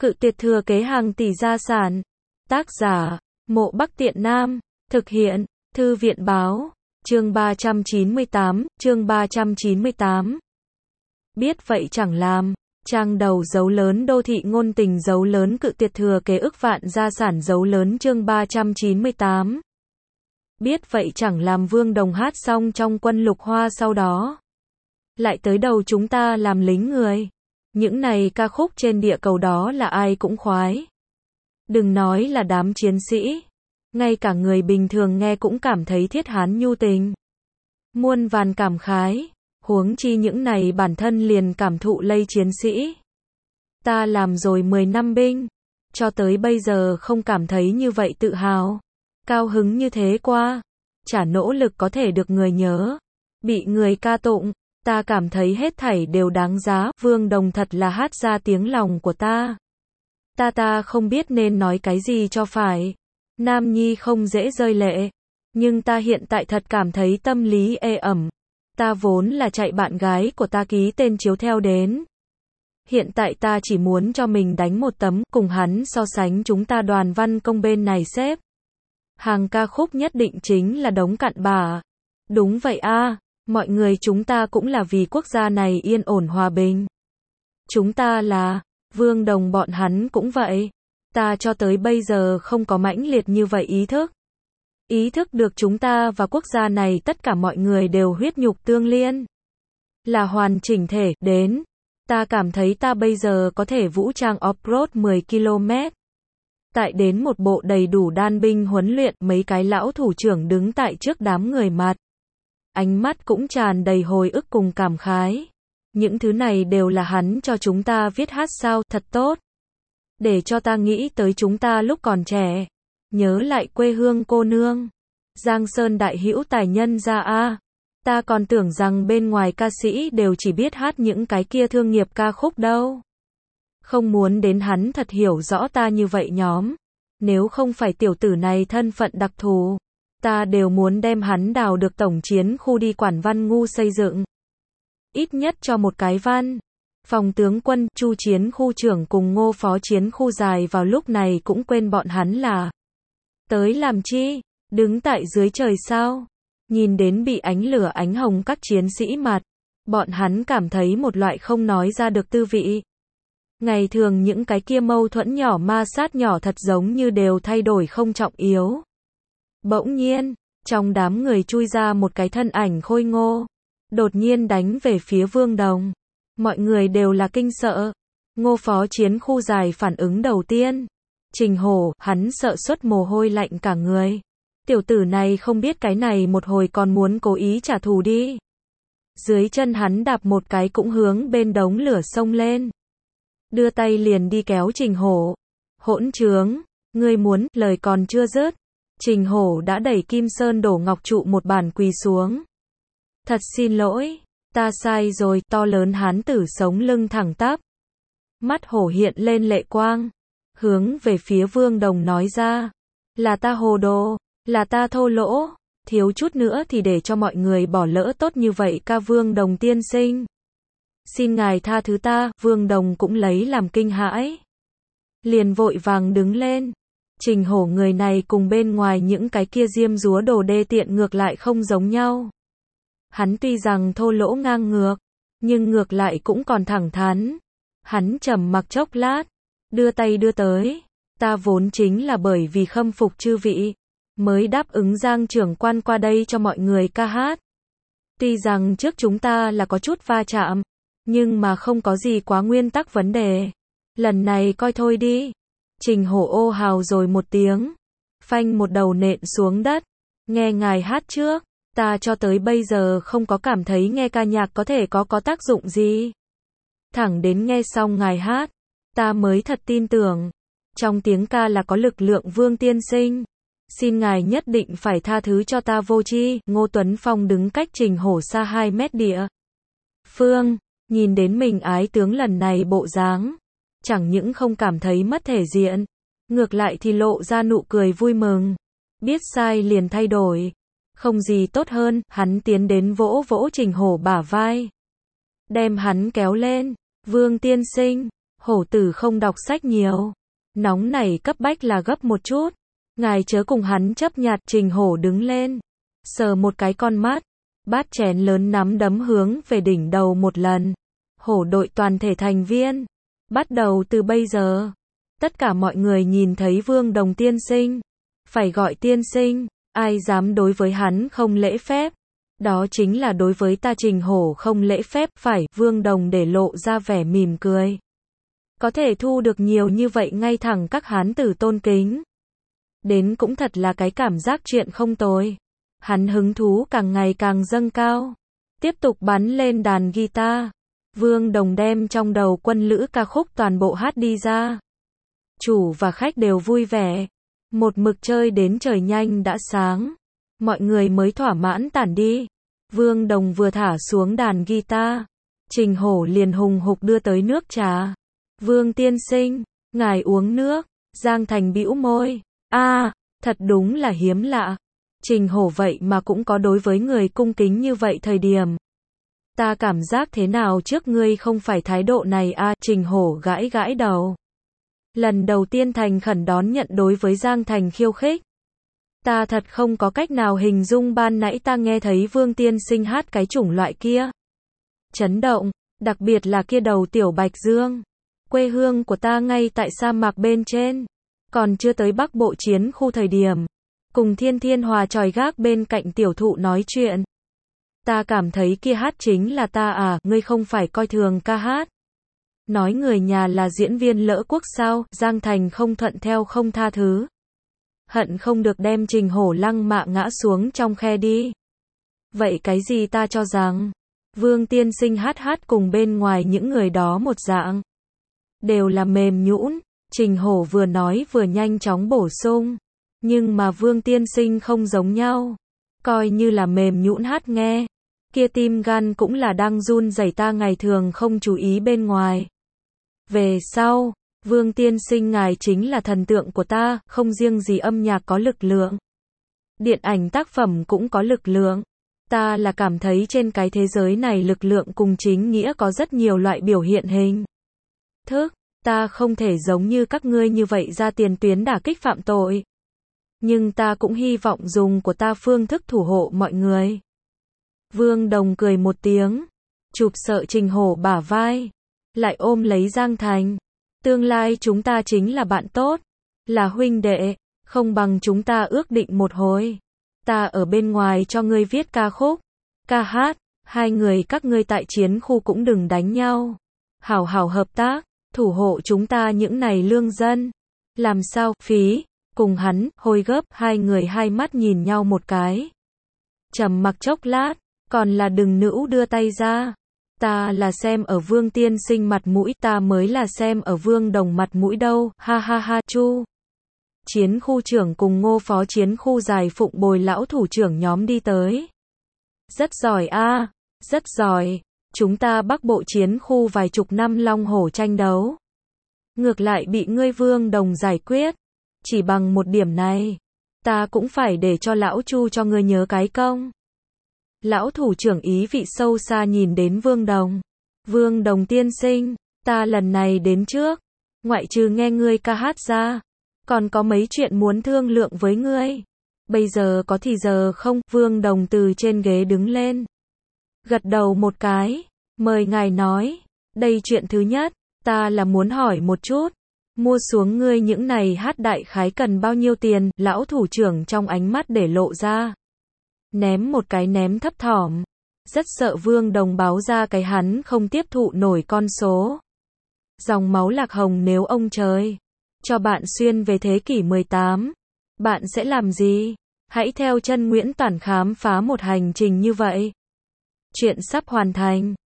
Cự tuyệt thừa kế hàng tỷ gia sản. Tác giả, Mộ Bắc Tiện Nam. Thực hiện, Thư viện báo. Chương 398, chương 398. Biết vậy chẳng làm. Trang đầu dấu lớn đô thị ngôn tình dấu lớn cự tuyệt thừa kế ức vạn gia sản dấu lớn chương 398. Biết vậy chẳng làm Vương Đồng hát xong trong Quân Lục Hoa sau đó. Lại tới đầu chúng ta làm lính người. Những này ca khúc trên địa cầu đó là ai cũng khoái. Đừng nói là đám chiến sĩ. Ngay cả người bình thường nghe cũng cảm thấy thiết hán nhu tình. Muôn vàn cảm khái. Huống chi những này bản thân liền cảm thụ lây chiến sĩ. Ta làm rồi 10 năm binh. Cho tới bây giờ không cảm thấy như vậy tự hào. Cao hứng như thế qua. Chả nỗ lực có thể được người nhớ. Bị người ca tụng. Ta cảm thấy hết thảy đều đáng giá. Vương Đồng thật là hát ra tiếng lòng của ta. Ta không biết nên nói cái gì cho phải. Nam nhi không dễ rơi lệ. Nhưng ta hiện tại thật cảm thấy tâm lý ê ẩm. Ta vốn là chạy bạn gái của ta ký tên chiếu theo đến. Hiện tại ta chỉ muốn cho mình đánh một tấm, cùng hắn so sánh chúng ta Đoàn Văn Công bên này xếp. Hàng ca khúc nhất định chính là đống cặn bã. Đúng vậy a, mọi người chúng ta cũng là vì quốc gia này yên ổn hòa bình. Chúng ta là, Vương Đồng bọn hắn cũng vậy. Ta cho tới bây giờ không có mãnh liệt như vậy ý thức. Ý thức được chúng ta và quốc gia này tất cả mọi người đều huyết nhục tương liên. Là hoàn chỉnh thể, đến. Ta cảm thấy ta bây giờ có thể vũ trang off-road 10 km. Tại đến một bộ đầy đủ đan binh huấn luyện, mấy cái lão thủ trưởng đứng tại trước đám người mặt. Ánh mắt cũng tràn đầy hồi ức cùng cảm khái. Những thứ này đều là hắn cho chúng ta viết hát sao, thật tốt. Để cho ta nghĩ tới chúng ta lúc còn trẻ. Nhớ lại quê hương cô nương. Giang Sơn đại hữu tài nhân ra a. Ta còn tưởng rằng bên ngoài ca sĩ đều chỉ biết hát những cái kia thương nghiệp ca khúc đâu. Không muốn đến hắn thật hiểu rõ ta như vậy nhóm. Nếu không phải tiểu tử này thân phận đặc thù, ta đều muốn đem hắn đào được tổng chiến khu đi quản văn ngu xây dựng. Ít nhất cho một cái văn. Phòng tướng quân, Chu chiến khu trưởng cùng Ngô phó chiến khu dài vào lúc này cũng quên bọn hắn là tới làm chi, đứng tại dưới trời sao. Nhìn đến bị ánh lửa ánh hồng các chiến sĩ mặt, bọn hắn cảm thấy một loại không nói ra được tư vị. Ngày thường những cái kia mâu thuẫn nhỏ ma sát nhỏ thật giống như đều thay đổi không trọng yếu. Bỗng nhiên, trong đám người chui ra một cái thân ảnh khôi ngô, đột nhiên đánh về phía Vương Đồng. Mọi người đều là kinh sợ. Ngô phó chiến khu dài phản ứng đầu tiên. Trình Hổ, hắn sợ xuất mồ hôi lạnh cả người. Tiểu tử này không biết cái này một hồi còn muốn cố ý trả thù đi. Dưới chân hắn đạp một cái cũng hướng bên đống lửa xông lên. Đưa tay liền đi kéo Trình Hổ. Hỗn trướng, ngươi muốn, lời còn chưa dứt. Trình Hổ đã đẩy Kim Sơn đổ ngọc trụ một bản quỳ xuống. Thật xin lỗi, ta sai rồi, to lớn hán tử sống lưng thẳng tắp. Mắt hổ hiện lên lệ quang. Hướng về phía Vương Đồng nói ra. Là ta hồ đồ, là ta thô lỗ, thiếu chút nữa thì để cho mọi người bỏ lỡ tốt như vậy ca Vương Đồng tiên sinh. Xin ngài tha thứ ta, Vương Đồng cũng lấy làm kinh hãi. Liền vội vàng đứng lên. Trình Hổ người này cùng bên ngoài những cái kia diêm dúa đồ đê tiện ngược lại không giống nhau. Hắn tuy rằng thô lỗ ngang ngược, nhưng ngược lại cũng còn thẳng thắn. Hắn trầm mặc chốc lát, đưa tay đưa tới. Ta vốn chính là bởi vì khâm phục chư vị, mới đáp ứng Giang trưởng quan qua đây cho mọi người ca hát. Tuy rằng trước chúng ta là có chút va chạm, nhưng mà không có gì quá nguyên tắc vấn đề. Lần này coi thôi đi. Trình Hổ ô hào rồi một tiếng. Phanh một đầu nện xuống đất. Nghe ngài hát trước. Ta cho tới bây giờ không có cảm thấy nghe ca nhạc có thể có tác dụng gì. Thẳng đến nghe xong ngài hát, ta mới thật tin tưởng. Trong tiếng ca là có lực lượng Vương tiên sinh. Xin ngài nhất định phải tha thứ cho ta vô tri. Ngô Tuấn Phong đứng cách Trình Hổ xa 2 mét địa phương, nhìn đến mình ái tướng lần này bộ dáng, chẳng những không cảm thấy mất thể diện, ngược lại thì lộ ra nụ cười vui mừng. Biết sai liền thay đổi. Không gì tốt hơn, hắn tiến đến vỗ vỗ Trình Hổ bả vai. Đem hắn kéo lên. Vương tiên sinh, Hổ tử không đọc sách nhiều. Nóng này cấp bách là gấp một chút. Ngài chớ cùng hắn chấp nhặt. Trình Hổ đứng lên. Sờ một cái con mắt. Bát chén lớn nắm đấm hướng về đỉnh đầu một lần. Hổ đội toàn thể thành viên. Bắt đầu từ bây giờ. Tất cả mọi người nhìn thấy Vương Đồng tiên sinh. Phải gọi tiên sinh. Ai dám đối với hắn không lễ phép. Đó chính là đối với ta Trình Hổ không lễ phép. Phải. Vương Đồng để lộ ra vẻ mỉm cười. Có thể thu được nhiều như vậy ngay thẳng các hán tử tôn kính. Đến cũng thật là cái cảm giác chuyện không tồi. Hắn hứng thú càng ngày càng dâng cao. Tiếp tục bắn lên đàn guitar. Vương Đồng đem trong đầu quân lữ ca khúc toàn bộ hát đi ra. Chủ và khách đều vui vẻ. Một mực chơi đến trời nhanh đã sáng. Mọi người mới thỏa mãn tản đi. Vương Đồng vừa thả xuống đàn guitar. Trình Hổ liền hùng hục đưa tới nước trà. Vương tiên sinh, ngài uống nước. Giang Thành bĩu môi. Thật đúng là hiếm lạ. Trình Hổ vậy mà cũng có đối với người cung kính như vậy thời điểm. Ta cảm giác thế nào trước ngươi không phải thái độ này Trình Hổ gãi gãi đầu. Lần đầu tiên thành khẩn đón nhận đối với Giang Thành khiêu khích. Ta thật không có cách nào hình dung ban nãy ta nghe thấy Vương tiên sinh hát cái chủng loại kia. Chấn động, đặc biệt là kia đầu tiểu Bạch Dương. Quê hương của ta ngay tại sa mạc bên trên. Còn chưa tới Bắc Bộ chiến khu thời điểm. Cùng Thiên Thiên Hòa tròi gác bên cạnh tiểu thụ nói chuyện. Ta cảm thấy kia hát chính là ta ngươi không phải coi thường ca hát. Nói người nhà là diễn viên lỡ quốc sao, Giang Thành không thuận theo không tha thứ. Hận không được đem Trình Hổ lăng mạ ngã xuống trong khe đi. Vậy cái gì ta cho rằng, Vương tiên sinh hát cùng bên ngoài những người đó một dạng. Đều là mềm nhũn, Trình Hổ vừa nói vừa nhanh chóng bổ sung. Nhưng mà Vương tiên sinh không giống nhau. Coi như là mềm nhũn hát nghe. Kia tim gan cũng là đang run rẩy ta ngày thường không chú ý bên ngoài. Về sau, Vương tiên sinh ngài chính là thần tượng của ta, không riêng gì âm nhạc có lực lượng. Điện ảnh tác phẩm cũng có lực lượng. Ta là cảm thấy trên cái thế giới này lực lượng cùng chính nghĩa có rất nhiều loại biểu hiện hình thức. Ta không thể giống như các ngươi như vậy ra tiền tuyến đả kích phạm tội. Nhưng ta cũng hy vọng dùng của ta phương thức thủ hộ mọi người. Vương Đồng cười một tiếng, chụp sợ Trình Hổ bả vai, lại ôm lấy Giang Thành. Tương lai chúng ta chính là bạn tốt, là huynh đệ, không bằng chúng ta ước định một hồi. Ta ở bên ngoài cho ngươi viết ca khúc, ca hát, hai người các ngươi tại chiến khu cũng đừng đánh nhau. Hảo hảo hợp tác, thủ hộ chúng ta những này lương dân. Làm sao, phí, cùng hắn, hôi gấp, hai người hai mắt nhìn nhau một cái. Trầm mặc chốc lát, còn là đừng nữ đưa tay ra. Ta là xem ở Vương tiên sinh mặt mũi, ta mới là xem ở Vương Đồng mặt mũi đâu, ha ha ha, Chu. Chiến khu trưởng cùng Ngô phó chiến khu Giải Phụng bồi lão thủ trưởng nhóm đi tới. Rất giỏi rất giỏi, chúng ta Bắc Bộ chiến khu vài chục năm long hổ tranh đấu. Ngược lại bị ngươi Vương Đồng giải quyết, chỉ bằng một điểm này, ta cũng phải để cho lão Chu cho ngươi nhớ cái công. Lão thủ trưởng ý vị sâu xa nhìn đến Vương Đồng. Vương Đồng tiên sinh, ta lần này đến trước, ngoại trừ nghe ngươi ca hát ra, còn có mấy chuyện muốn thương lượng với ngươi. Bây giờ có thì giờ không? Vương Đồng từ trên ghế đứng lên, gật đầu một cái, mời ngài nói. Đây chuyện thứ nhất, ta là muốn hỏi một chút, mua xuống ngươi những này hát đại khái cần bao nhiêu tiền? Lão thủ trưởng trong ánh mắt để lộ ra. Ném một cái ném thấp thỏm. Rất sợ Vương Đồng báo ra cái hắn không tiếp thụ nổi con số. Dòng máu lạc hồng nếu ông trời cho bạn xuyên về thế kỷ 18, bạn sẽ làm gì? Hãy theo chân Nguyễn Toản khám phá một hành trình như vậy. Chuyện sắp hoàn thành.